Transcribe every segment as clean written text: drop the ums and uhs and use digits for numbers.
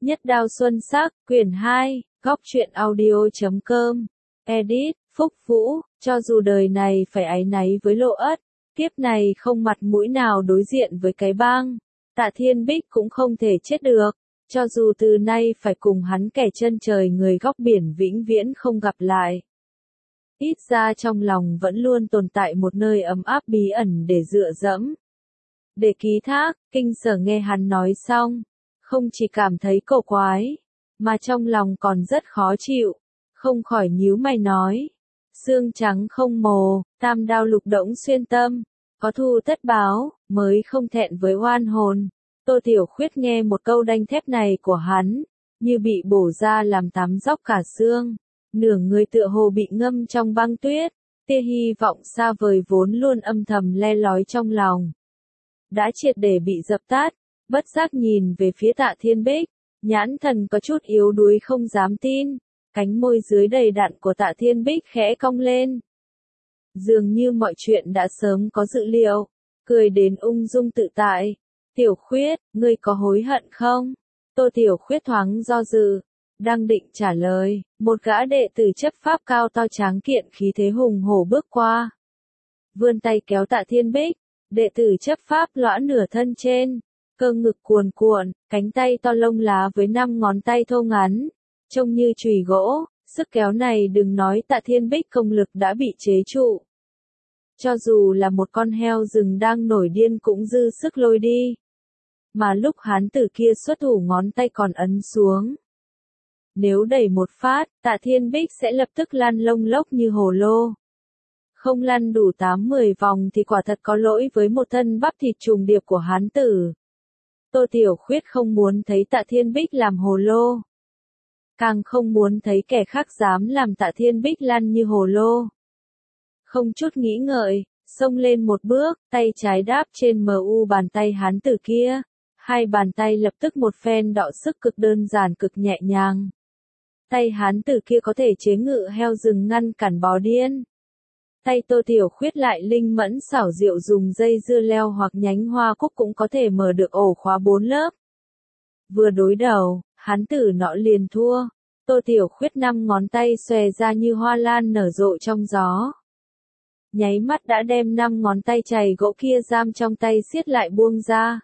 Nhất Đao Xuân Sắc, quyển 2, góc truyện audio.com. Edit, Phúc Vũ, cho dù đời này phải áy náy với Lộ Ất, kiếp này không mặt mũi nào đối diện với cái bang, Tạ Thiên Bích cũng không thể chết được, cho dù từ nay phải cùng hắn kẻ chân trời người góc biển vĩnh viễn không gặp lại. Ít ra trong lòng vẫn luôn tồn tại một nơi ấm áp bí ẩn để dựa dẫm, để ký thác. Kinh Sở nghe hắn nói xong, không chỉ cảm thấy cổ quái, mà trong lòng còn rất khó chịu, không khỏi nhíu mày nói. Xương trắng không mồ, tam đao lục đổng xuyên tâm, có thù tất báo, mới không thẹn với oan hồn. Tô Tiểu Khuyết nghe một câu đanh thép này của hắn, như bị bổ ra làm tắm róc cả xương, nửa người tựa hồ bị ngâm trong băng tuyết, tia hy vọng xa vời vốn luôn âm thầm le lói trong lòng, đã triệt để bị dập tắt. Bất giác nhìn về phía Tạ Thiên Bích, nhãn thần có chút yếu đuối không dám tin, cánh môi dưới đầy đặn của Tạ Thiên Bích khẽ cong lên. Dường như mọi chuyện đã sớm có dự liệu, cười đến ung dung tự tại. Tiểu Khuyết, ngươi có hối hận không? Tô Tiểu Khuyết thoáng do dự, đang định trả lời, một gã đệ tử chấp pháp cao to tráng kiện khí thế hùng hổ bước qua. Vươn tay kéo Tạ Thiên Bích, đệ tử chấp pháp lõa nửa thân trên, cơ ngực cuồn cuộn, cánh tay to lông lá với 5 ngón tay thô ngắn, trông như chùy gỗ, sức kéo này đừng nói Tạ Thiên Bích công lực đã bị chế trụ. Cho dù là một con heo rừng đang nổi điên cũng dư sức lôi đi. Mà lúc hán tử kia xuất thủ ngón tay còn ấn xuống. Nếu đẩy một phát, Tạ Thiên Bích sẽ lập tức lăn lông lốc như hồ lô. Không lăn đủ 8-10 vòng thì quả thật có lỗi với một thân bắp thịt trùng điệp của hán tử. Tô Tiểu Khuyết không muốn thấy Tạ Thiên Bích làm hồ lô. Càng không muốn thấy kẻ khác dám làm Tạ Thiên Bích lăn như hồ lô. Không chút nghĩ ngợi, xông lên một bước, tay trái đáp trên bàn tay hán tử kia. Hai bàn tay lập tức một phen đọ sức cực đơn giản cực nhẹ nhàng. Tay hán tử kia có thể chế ngự heo rừng ngăn cản bò điên. Tay Tô Tiểu Khuyết lại linh mẫn xảo diệu dùng dây dưa leo hoặc nhánh hoa cúc cũng có thể mở được ổ khóa 4 lớp. Vừa đối đầu, hán tử nọ liền thua. Tô Tiểu Khuyết 5 ngón tay xòe ra như hoa lan nở rộ trong gió. Nháy mắt đã đem 5 ngón tay chày gỗ kia giam trong tay siết lại buông ra.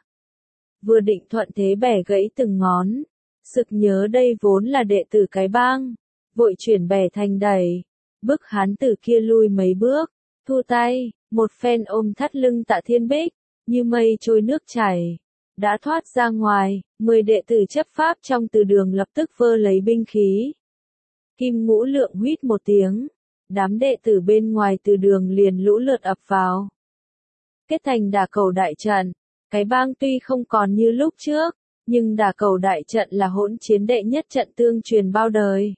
Vừa định thuận thế bẻ gãy từng ngón. Sực nhớ đây vốn là đệ tử cái bang. Vội chuyển bẻ thành đẩy. Bức hán tử kia lui mấy bước. Thu tay, một phen ôm thắt lưng Tạ Thiên Bích. Như mây trôi nước chảy. Đã thoát ra ngoài, 10 đệ tử chấp pháp trong từ đường lập tức vơ lấy binh khí. Kim Ngũ Lượng huýt một tiếng. Đám đệ tử bên ngoài từ đường liền lũ lượt ập vào. Kết thành đả cầu đại trận. Cái bang tuy không còn như lúc trước, nhưng đả cầu đại trận là hỗn chiến đệ nhất trận tương truyền bao đời.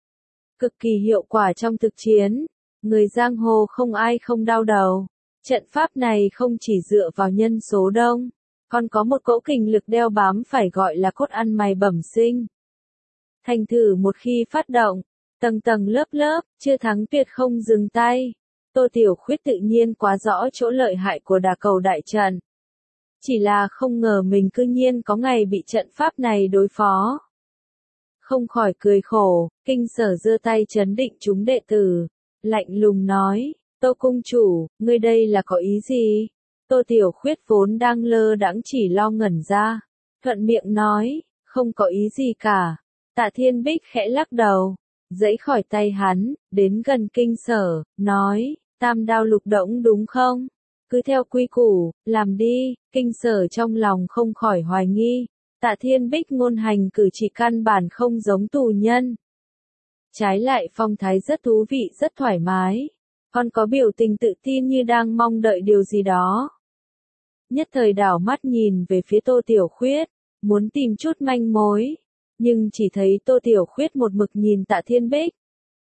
Cực kỳ hiệu quả trong thực chiến, người giang hồ không ai không đau đầu. Trận pháp này không chỉ dựa vào nhân số đông, còn có một cỗ kình lực đeo bám phải gọi là cốt ăn mày bẩm sinh. Thành thử một khi phát động, tầng tầng lớp lớp, chưa thắng tuyệt không dừng tay. Tô Tiểu Khuyết tự nhiên quá rõ chỗ lợi hại của đả cầu đại trận. Chỉ là không ngờ mình cư nhiên có ngày bị trận pháp này đối phó. Không khỏi cười khổ, Kinh Sở giơ tay trấn định chúng đệ tử, lạnh lùng nói, Tô cung chủ, ngươi đây là có ý gì? Tô Tiểu Khuyết vốn đang lơ đãng chỉ lo ngẩn ra, thuận miệng nói, không có ý gì cả. Tạ Thiên Bích khẽ lắc đầu, giãy khỏi tay hắn, đến gần Kinh Sở, nói, tam đao lục đổng đúng không? Cứ theo quy củ, làm đi. Kinh Sở trong lòng không khỏi hoài nghi. Tạ Thiên Bích ngôn hành cử chỉ căn bản không giống tù nhân. Trái lại phong thái rất thú vị rất thoải mái. Còn có biểu tình tự tin như đang mong đợi điều gì đó. Nhất thời đảo mắt nhìn về phía Tô Tiểu Khuyết, muốn tìm chút manh mối. Nhưng chỉ thấy Tô Tiểu Khuyết một mực nhìn Tạ Thiên Bích.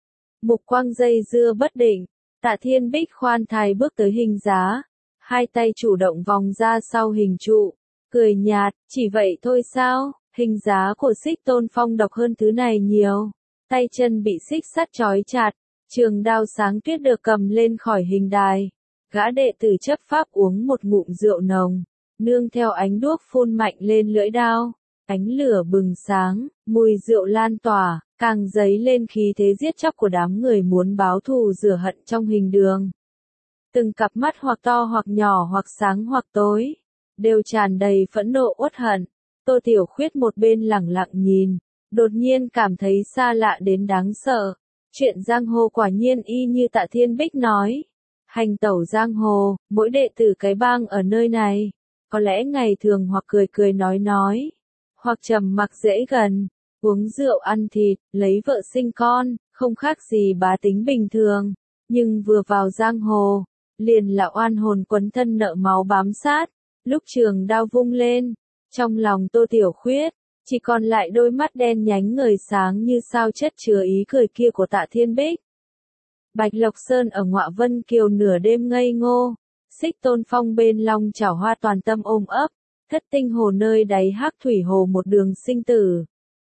Mục quang dây dưa bất định, Tạ Thiên Bích khoan thai bước tới hình giá. Hai tay chủ động vòng ra sau hình trụ, cười nhạt, chỉ vậy thôi sao? Hình giá của Xích Tôn Phong độc hơn thứ này nhiều. Tay chân bị xích sắt trói chặt, trường đao sáng tuyết được cầm lên khỏi hình đài. Gã đệ tử chấp pháp uống một ngụm rượu nồng, nương theo ánh đuốc phun mạnh lên lưỡi đao. Ánh lửa bừng sáng, mùi rượu lan tỏa, càng dấy lên khí thế giết chóc của đám người muốn báo thù rửa hận trong hình đường. Từng cặp mắt hoặc to hoặc nhỏ hoặc sáng hoặc tối, đều tràn đầy phẫn nộ uất hận. Tô Tiểu Khuyết một bên lẳng lặng nhìn, đột nhiên cảm thấy xa lạ đến đáng sợ. Chuyện giang hồ quả nhiên y như Tạ Thiên Bích nói. Hành tẩu giang hồ, mỗi đệ tử cái bang ở nơi này, có lẽ ngày thường hoặc cười cười nói, hoặc trầm mặc dễ gần, uống rượu ăn thịt, lấy vợ sinh con, không khác gì bá tính bình thường. Nhưng vừa vào giang hồ, liền là oan hồn quấn thân nợ máu bám sát. Lúc trường đao vung lên, trong lòng Tô Tiểu Khuyết, chỉ còn lại đôi mắt đen nhánh ngời sáng như sao chất chứa ý cười kia của Tạ Thiên Bích. Bạch Lộc Sơn ở Ngọa Vân Kiều nửa đêm ngây ngô, Xích Tôn Phong bên Long Chảo Hoa toàn tâm ôm ấp, Thất Tinh Hồ nơi đáy Hắc Thủy Hồ một đường sinh tử.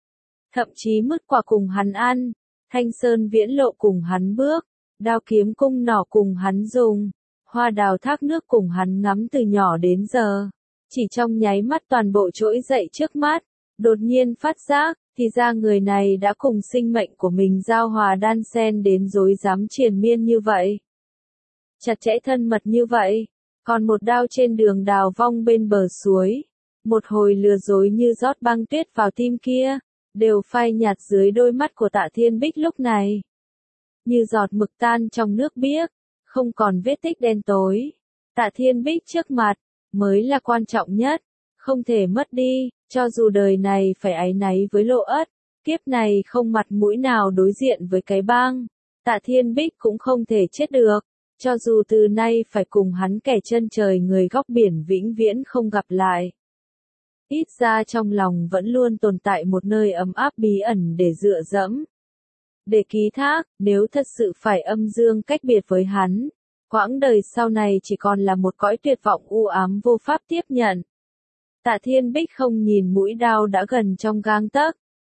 Thậm chí mứt quả cùng hắn ăn, Thanh Sơn Viễn Lộ cùng hắn bước, Đao Kiếm Cung Nỏ cùng hắn dùng, Hoa Đào Thác Nước cùng hắn ngắm từ nhỏ đến giờ. Chỉ trong nháy mắt toàn bộ trỗi dậy trước mắt, đột nhiên phát giác, thì ra người này đã cùng sinh mệnh của mình giao hòa đan xen đến rối rắm triền miên như vậy. Chặt chẽ thân mật như vậy, còn một đao trên đường đào vong bên bờ suối, một hồi lừa dối như rót băng tuyết vào tim kia, đều phai nhạt dưới đôi mắt của Tạ Thiên Bích lúc này. Như giọt mực tan trong nước biếc, không còn vết tích đen tối. Tạ Thiên Bích trước mặt, mới là quan trọng nhất, không thể mất đi, cho dù đời này phải áy náy với Lộ Ất, kiếp này không mặt mũi nào đối diện với cái bang, Tạ Thiên Bích cũng không thể chết được, cho dù từ nay phải cùng hắn kẻ chân trời người góc biển vĩnh viễn không gặp lại. Ít ra trong lòng vẫn luôn tồn tại một nơi ấm áp bí ẩn để dựa dẫm, để ký thác, nếu thật sự phải âm dương cách biệt với hắn, quãng đời sau này chỉ còn là một cõi tuyệt vọng u ám vô pháp tiếp nhận. Tạ Thiên Bích không nhìn mũi đao đã gần trong gang tấc,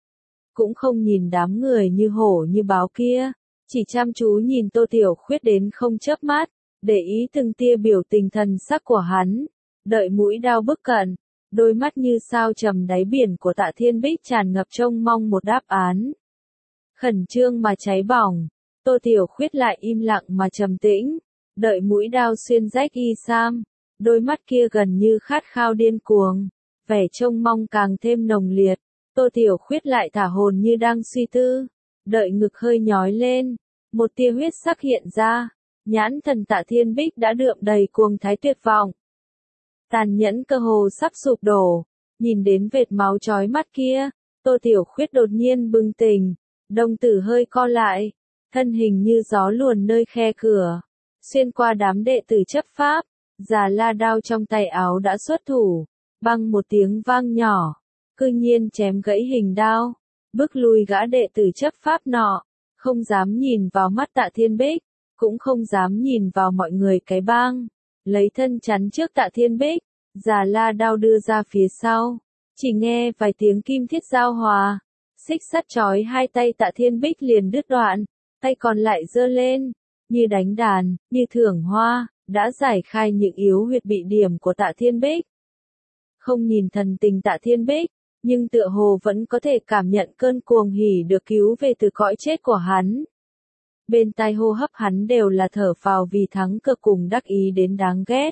cũng không nhìn đám người như hổ như báo kia, chỉ chăm chú nhìn Tô Tiểu Khuyết đến không chớp mắt, để ý từng tia biểu tình thần sắc của hắn, đợi mũi đao bước cận, đôi mắt như sao trầm đáy biển của Tạ Thiên Bích tràn ngập trông mong một đáp án. Khẩn trương mà cháy bỏng, Tô Tiểu Khuyết lại im lặng mà trầm tĩnh, đợi mũi đao xuyên rách y sam, đôi mắt kia gần như khát khao điên cuồng, vẻ trông mong càng thêm nồng liệt. Tô Tiểu Khuyết lại thả hồn như đang suy tư, đợi ngực hơi nhói lên, một tia huyết sắc hiện ra, nhãn thần Tạ Thiên Bích đã đượm đầy cuồng thái tuyệt vọng. Tàn nhẫn cơ hồ sắp sụp đổ, nhìn đến vệt máu chói mắt kia, Tô Tiểu Khuyết đột nhiên bừng tỉnh, đồng tử hơi co lại, thân hình như gió luồn nơi khe cửa, xuyên qua đám đệ tử chấp pháp, già la đao trong tay áo đã xuất thủ, băng một tiếng vang nhỏ, cư nhiên chém gãy hình đao, bước lui gã đệ tử chấp pháp nọ, không dám nhìn vào mắt Tạ Thiên Bích, cũng không dám nhìn vào mọi người cái bang, lấy thân chắn trước Tạ Thiên Bích, già la đao đưa ra phía sau, chỉ nghe vài tiếng kim thiết giao hòa, xích sắt trói hai tay Tạ Thiên Bích liền đứt đoạn, tay còn lại giơ lên, như đánh đàn, như thưởng hoa, đã giải khai những yếu huyệt bị điểm của Tạ Thiên Bích. Không nhìn thần tình Tạ Thiên Bích, nhưng tựa hồ vẫn có thể cảm nhận cơn cuồng hỉ được cứu về từ cõi chết của hắn. Bên tai hô hấp hắn đều là thở phào vì thắng cực cùng đắc ý đến đáng ghét.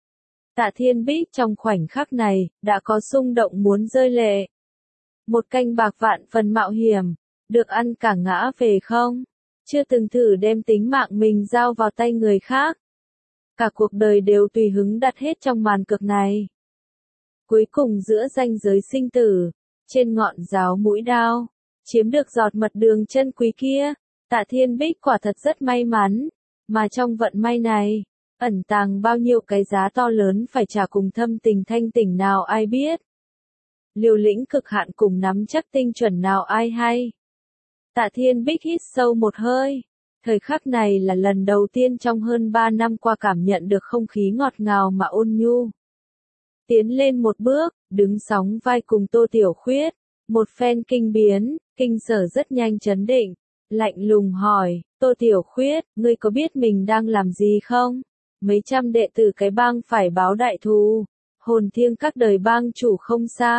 Tạ Thiên Bích trong khoảnh khắc này, đã có xung động muốn rơi lệ. Một canh bạc vạn phần mạo hiểm, được ăn cả ngã về không? Chưa từng thử đem tính mạng mình giao vào tay người khác. Cả cuộc đời đều tùy hứng đặt hết trong màn cược này. Cuối cùng giữa ranh giới sinh tử, trên ngọn giáo mũi đao, chiếm được giọt mật đường chân quý kia, Tạ Thiên Bích quả thật rất may mắn, mà trong vận may này, ẩn tàng bao nhiêu cái giá to lớn phải trả cùng thâm tình thanh tình nào ai biết. Liều lĩnh cực hạn cùng nắm chắc tinh chuẩn nào ai hay. Tạ Thiên Bích hít sâu một hơi, thời khắc này là lần đầu tiên trong hơn 3 năm qua cảm nhận được không khí ngọt ngào mà ôn nhu. Tiến lên một bước, đứng sóng vai cùng Tô Tiểu Khuyết, một phen kinh biến, kinh sở rất nhanh chấn định, lạnh lùng hỏi, Tô Tiểu Khuyết, ngươi có biết mình đang làm gì không? Mấy trăm đệ tử cái bang phải báo đại thù, hồn thiêng các đời bang chủ không xa,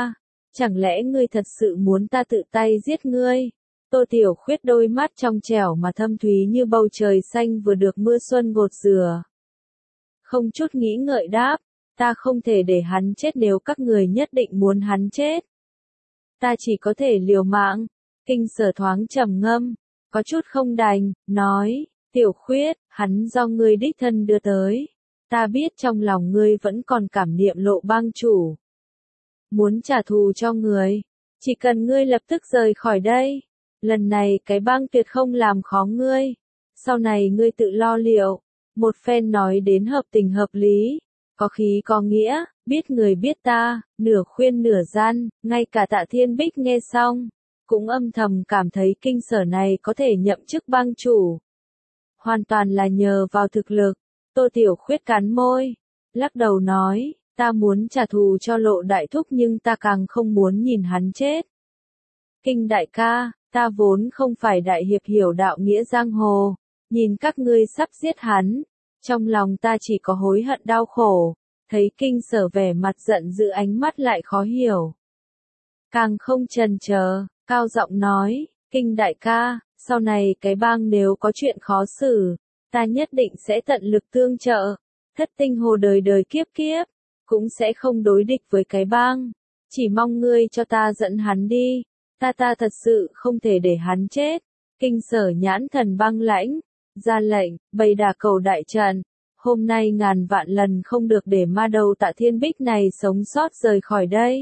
Chẳng lẽ ngươi thật sự muốn ta tự tay giết ngươi? Tô Tiểu Khuyết đôi mắt trong trẻo mà thâm thúy như bầu trời xanh vừa được mưa xuân gột rửa. Không chút nghĩ ngợi đáp, ta không thể để hắn chết nếu các người nhất định muốn hắn chết. Ta chỉ có thể liều mạng. Kinh Sở thoáng trầm ngâm, có chút không đành, nói, Tiểu Khuyết, hắn do ngươi đích thân đưa tới. Ta biết trong lòng ngươi vẫn còn cảm niệm Lộ bang chủ. Muốn trả thù cho người, chỉ cần ngươi lập tức rời khỏi đây. Lần này cái bang tuyệt không làm khó ngươi. Sau này ngươi tự lo liệu. Một phen nói đến hợp tình hợp lý. Có khí có nghĩa, biết người biết ta, nửa khuyên nửa gian, ngay cả Tạ Thiên Bích nghe xong. Cũng âm thầm cảm thấy Kinh Sở này có thể nhậm chức bang chủ. Hoàn toàn là nhờ vào thực lực. Tô Tiểu Khuyết cắn môi. Lắc đầu nói, ta muốn trả thù cho Lộ đại thúc nhưng ta càng không muốn nhìn hắn chết. Kinh đại ca, ta vốn không phải đại hiệp hiểu đạo nghĩa giang hồ. Nhìn các ngươi sắp giết hắn. Trong lòng ta chỉ có hối hận đau khổ. Thấy Kinh Sở vẻ mặt giận dữ ánh mắt lại khó hiểu. Càng không chần chờ, cao giọng nói, Kinh đại ca, sau này cái bang nếu có chuyện khó xử, ta nhất định sẽ tận lực tương trợ. Thất tinh hồ đời đời kiếp kiếp, cũng sẽ không đối địch với cái bang. Chỉ mong ngươi cho ta dẫn hắn đi. Ta thật sự không thể để hắn chết. Kinh Sở nhãn thần băng lãnh, ra lệnh, bày đà cầu đại trận. Hôm nay ngàn vạn lần không được để ma đầu Tạ Thiên Bích này sống sót rời khỏi đây.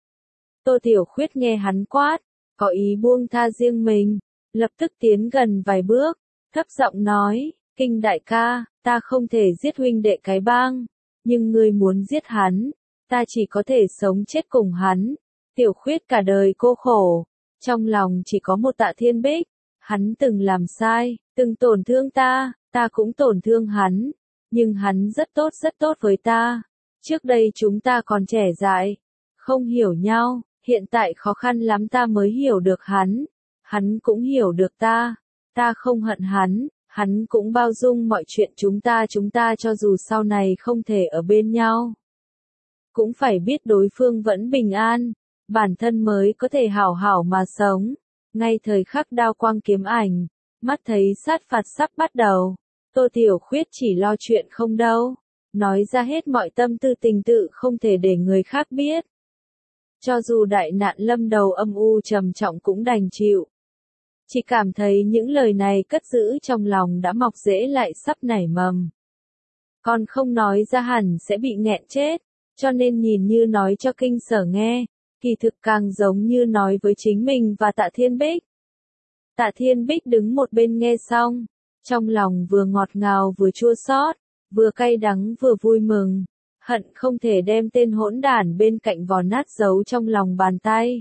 Tô Tiểu Khuyết nghe hắn quát, có ý buông tha riêng mình, lập tức tiến gần vài bước, thấp giọng nói, Kinh đại ca, ta không thể giết huynh đệ cái bang, nhưng ngươi muốn giết hắn, ta chỉ có thể sống chết cùng hắn. Tiểu Khuyết cả đời cô khổ, trong lòng chỉ có một Tạ Thiên Bích, hắn từng làm sai, từng tổn thương ta cũng tổn thương hắn, nhưng hắn rất tốt với ta. Trước đây chúng ta còn trẻ dại, không hiểu nhau, hiện tại khó khăn lắm ta mới hiểu được hắn cũng hiểu được ta không hận hắn cũng bao dung mọi chuyện chúng ta cho dù sau này không thể ở bên nhau. Cũng phải biết đối phương vẫn bình an, bản thân mới có thể hảo hảo mà sống. Ngay thời khắc đao quang kiếm ảnh, mắt thấy sát phạt sắp bắt đầu, Tô Tiểu Khuyết chỉ lo chuyện không đâu, nói ra hết mọi tâm tư tình tự không thể để người khác biết. Cho dù đại nạn lâm đầu âm u trầm trọng cũng đành chịu. Chỉ cảm thấy những lời này cất giữ trong lòng đã mọc rễ lại sắp nảy mầm. Còn không nói ra hẳn sẽ bị nghẹn chết, cho nên nhìn như nói cho Kinh Sở nghe, kỳ thực càng giống như nói với chính mình và Tạ Thiên Bích. Tạ Thiên Bích đứng một bên nghe xong, trong lòng vừa ngọt ngào vừa chua xót, vừa cay đắng vừa vui mừng, hận không thể đem tên hỗn đản bên cạnh vò nát giấu trong lòng bàn tay.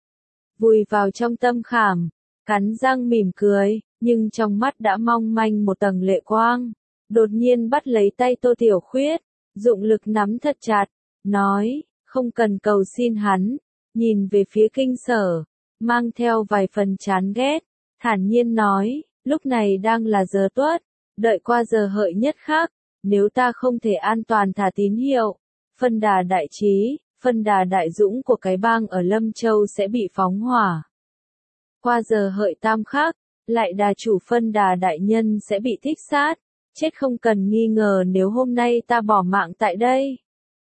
Vùi vào trong tâm khảm, cắn răng mỉm cười, nhưng trong mắt đã mong manh một tầng lệ quang, đột nhiên bắt lấy tay Tô Tiểu Khuyết, dụng lực nắm thật chặt, nói, không cần cầu xin hắn, nhìn về phía Kinh Sở, mang theo vài phần chán ghét, thản nhiên nói, lúc này đang là giờ tuất, đợi qua giờ hợi nhất khắc, nếu ta không thể an toàn thả tín hiệu, phân đà đại trí, phân đà đại dũng của cái bang ở Lâm Châu sẽ bị phóng hỏa. Qua giờ hợi tam khắc, lại đà chủ phân đà đại nhân sẽ bị thích sát, chết không cần nghi ngờ nếu hôm nay ta bỏ mạng tại đây.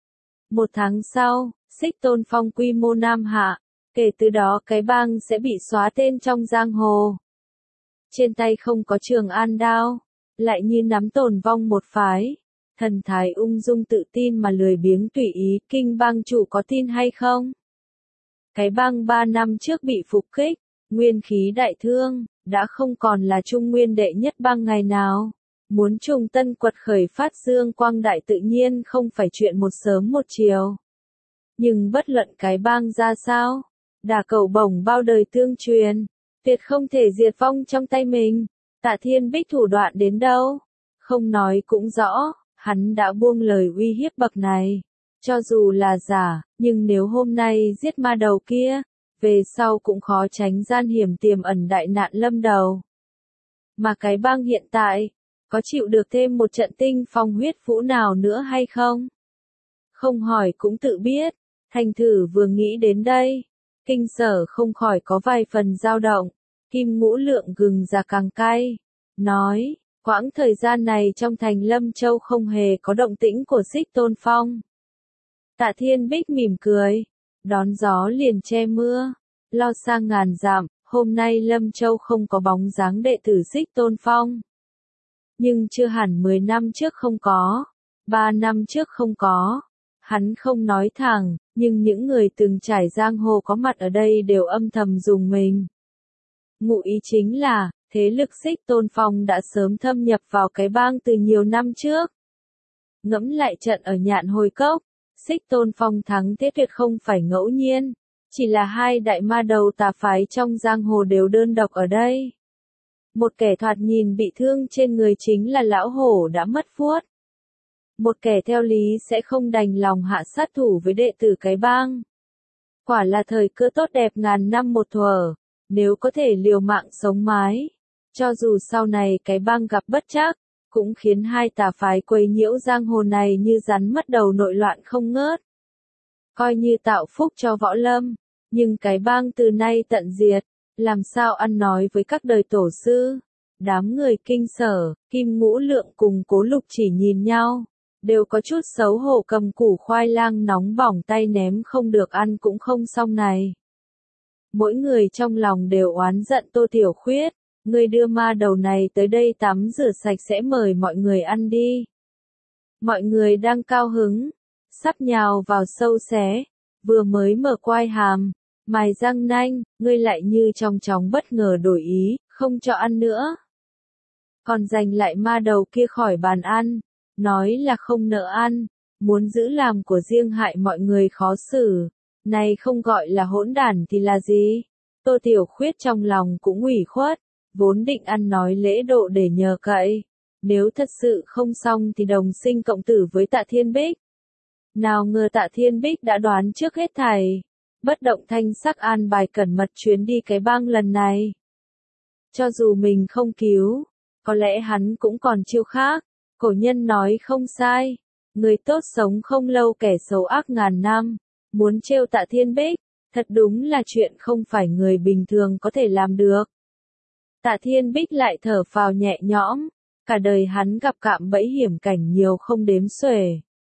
1 tháng sau, Xích Tôn Phong quy mô Nam Hạ, kể từ đó cái bang sẽ bị xóa tên trong giang hồ. Trên tay không có Trường An đao, lại như nắm tồn vong một phái. Thần thái ung dung tự tin mà lười biếng tùy ý, Kinh bang chủ có tin hay không? Cái bang 3 năm trước bị phục kích, nguyên khí đại thương, đã không còn là trung nguyên đệ nhất bang ngày nào. Muốn trùng tân quật khởi phát dương quang đại tự nhiên không phải chuyện một sớm một chiều. Nhưng bất luận cái bang ra sao, đà cầu bổng bao đời tương truyền, tuyệt không thể diệt vong trong tay mình. Tạ Thiên Bích thủ đoạn đến đâu? Không nói cũng rõ, hắn đã buông lời uy hiếp bậc này. Cho dù là giả, nhưng nếu hôm nay giết ma đầu kia, về sau cũng khó tránh gian hiểm tiềm ẩn đại nạn lâm đầu. Mà cái bang hiện tại, có chịu được thêm một trận tinh phong huyết vũ nào nữa hay không? Không hỏi cũng tự biết, Thành Thử vừa nghĩ đến đây, Kinh Sở không khỏi có vài phần dao động, Kim Ngũ Lượng gừng già càng cay, nói, quãng thời gian này trong thành Lâm Châu không hề có động tĩnh của Xích Tôn Phong. Tạ Thiên Bích mỉm cười, đón gió liền che mưa, lo sang ngàn dặm, hôm nay Lâm Châu không có bóng dáng đệ tử Xích Tôn Phong. Nhưng chưa hẳn 10 năm trước không có, 3 năm trước không có. Hắn không nói thẳng, nhưng những người từng trải giang hồ có mặt ở đây đều âm thầm rùng mình. Ngụ ý chính là, thế lực Xích Tôn Phong đã sớm thâm nhập vào cái bang từ nhiều năm trước. Ngẫm lại trận ở Nhạn Hồi Cốc, Xích Tôn Phong thắng thế tuyệt không phải ngẫu nhiên, chỉ là hai đại ma đầu tà phái trong giang hồ đều đơn độc ở đây. Một kẻ thoạt nhìn bị thương trên người chính là lão hổ đã mất vuốt. Một kẻ theo lý sẽ không đành lòng hạ sát thủ với đệ tử cái bang. Quả là thời cơ tốt đẹp ngàn năm một thuở, nếu có thể liều mạng sống mái. Cho dù sau này cái bang gặp bất trắc, cũng khiến hai tà phái quấy nhiễu giang hồ này như rắn mất đầu nội loạn không ngớt. Coi như tạo phúc cho võ lâm, nhưng cái bang từ nay tận diệt, làm sao ăn nói với các đời tổ sư. Đám người Kinh Sở, Kim Ngũ Lượng cùng Cố Lục Chỉ nhìn nhau, đều có chút xấu hổ cầm củ khoai lang nóng bỏng tay ném không được ăn cũng không xong này. Mỗi người trong lòng đều oán giận Tô Tiểu Khuyết, ngươi đưa ma đầu này tới đây tắm rửa sạch sẽ mời mọi người ăn đi. Mọi người đang cao hứng, sắp nhào vào sâu xé, vừa mới mở quai hàm, mài răng nanh, ngươi lại như trong chóng bất ngờ đổi ý, không cho ăn nữa. Còn giành lại ma đầu kia khỏi bàn ăn, nói là không nỡ ăn, muốn giữ làm của riêng hại mọi người khó xử, này không gọi là hỗn đản thì là gì? Tô Tiểu Khuyết trong lòng cũng ủy khuất, vốn định ăn nói lễ độ để nhờ cậy, nếu thật sự không xong thì đồng sinh cộng tử với Tạ Thiên Bích. Nào ngờ Tạ Thiên Bích đã đoán trước hết thảy, bất động thanh sắc an bài cẩn mật chuyến đi cái bang lần này. Cho dù mình không cứu, có lẽ hắn cũng còn chiêu khác, cổ nhân nói không sai, người tốt sống không lâu kẻ xấu ác ngàn năm, muốn trêu Tạ Thiên Bích, thật đúng là chuyện không phải người bình thường có thể làm được. Tạ Thiên Bích lại thở phào nhẹ nhõm, cả đời hắn gặp cạm bẫy hiểm cảnh nhiều không đếm xuể.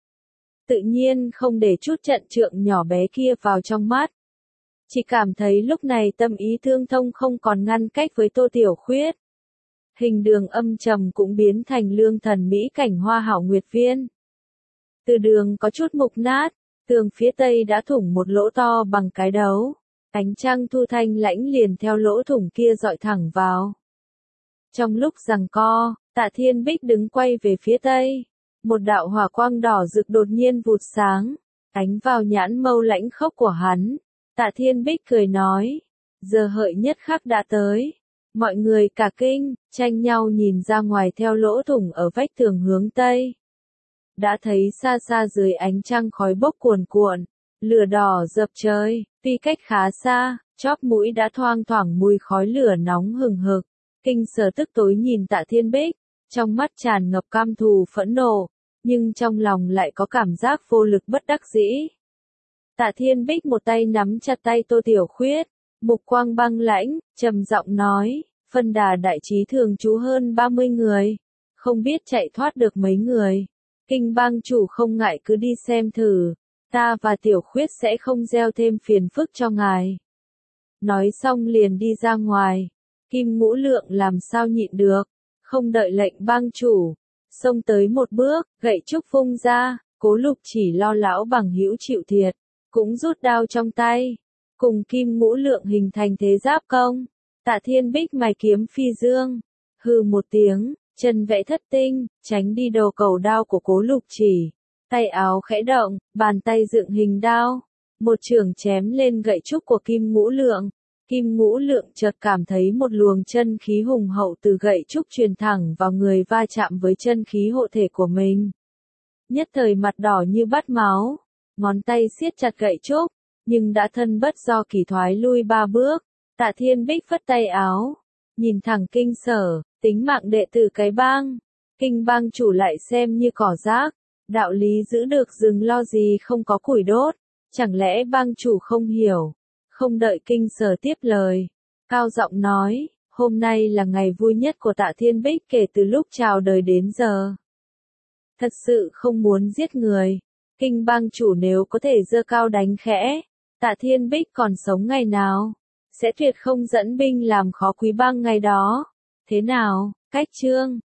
Tự nhiên không để chút trận trượng nhỏ bé kia vào trong mắt. Chỉ cảm thấy lúc này tâm ý thương thông không còn ngăn cách với Tô Tiểu Khuyết. Hình đường âm trầm cũng biến thành lương thần mỹ cảnh hoa hảo nguyệt viên. Từ đường có chút mục nát, tường phía tây đã thủng một lỗ to bằng cái đấu. Ánh trăng thu thanh lãnh liền theo lỗ thủng kia dọi thẳng vào. Trong lúc giằng co, Tạ Thiên Bích đứng quay về phía tây. Một đạo hỏa quang đỏ rực đột nhiên vụt sáng, ánh vào nhãn mâu lãnh khốc của hắn. Tạ Thiên Bích cười nói, giờ hợi nhất khắc đã tới. Mọi người cả kinh, tranh nhau nhìn ra ngoài theo lỗ thủng ở vách tường hướng tây. Đã thấy xa xa dưới ánh trăng khói bốc cuồn cuộn, lửa đỏ dập trời, tuy cách khá xa, chóp mũi đã thoang thoảng mùi khói lửa nóng hừng hực. Kinh Sở tức tối nhìn Tạ Thiên Bích, trong mắt tràn ngập cam thù phẫn nộ, nhưng trong lòng lại có cảm giác vô lực bất đắc dĩ. Tạ Thiên Bích một tay nắm chặt tay Tô Tiểu Khuyết, mục quang băng lãnh, trầm giọng nói, phân đà đại trí thường trú hơn 30 người, không biết chạy thoát được mấy người. Kinh bang chủ không ngại cứ đi xem thử, ta và Tiểu Khuyết sẽ không gieo thêm phiền phức cho ngài. Nói xong liền đi ra ngoài, Kim Ngũ Lượng làm sao nhịn được, không đợi lệnh bang chủ, xông tới một bước, gậy trúc vung ra, Cố Lục Chỉ lo lão bằng hữu chịu thiệt, cũng rút đao trong tay, cùng Kim Ngũ Lượng hình thành thế giáp công. Tạ Thiên Bích mài kiếm phi dương, hừ một tiếng, chân vẽ thất tinh, tránh đi đầu cầu đao của Cố Lục Chỉ, tay áo khẽ động, bàn tay dựng hình đao, một chưởng chém lên gậy trúc của Kim Ngũ Lượng. Kim Ngũ Lượng chợt cảm thấy một luồng chân khí hùng hậu từ gậy trúc truyền thẳng vào người va chạm với chân khí hộ thể của mình. Nhất thời mặt đỏ như bát máu, ngón tay siết chặt gậy trúc, nhưng đã thân bất do kỳ thoái lui 3 bước. Tạ Thiên Bích phất tay áo, nhìn thẳng Kinh Sở, tính mạng đệ tử cái bang, Kinh bang chủ lại xem như cỏ rác, đạo lý giữ được rừng lo gì không có củi đốt, Chẳng lẽ bang chủ không hiểu? Không đợi Kinh Sở tiếp lời, cao giọng nói, hôm nay là ngày vui nhất của Tạ Thiên Bích kể từ lúc chào đời đến giờ. Thật sự không muốn giết người. Kinh bang chủ nếu có thể giơ cao đánh khẽ, Tạ Thiên Bích còn sống ngày nào, sẽ tuyệt không dẫn binh làm khó Quý bang ngày đó. Thế nào, cách chương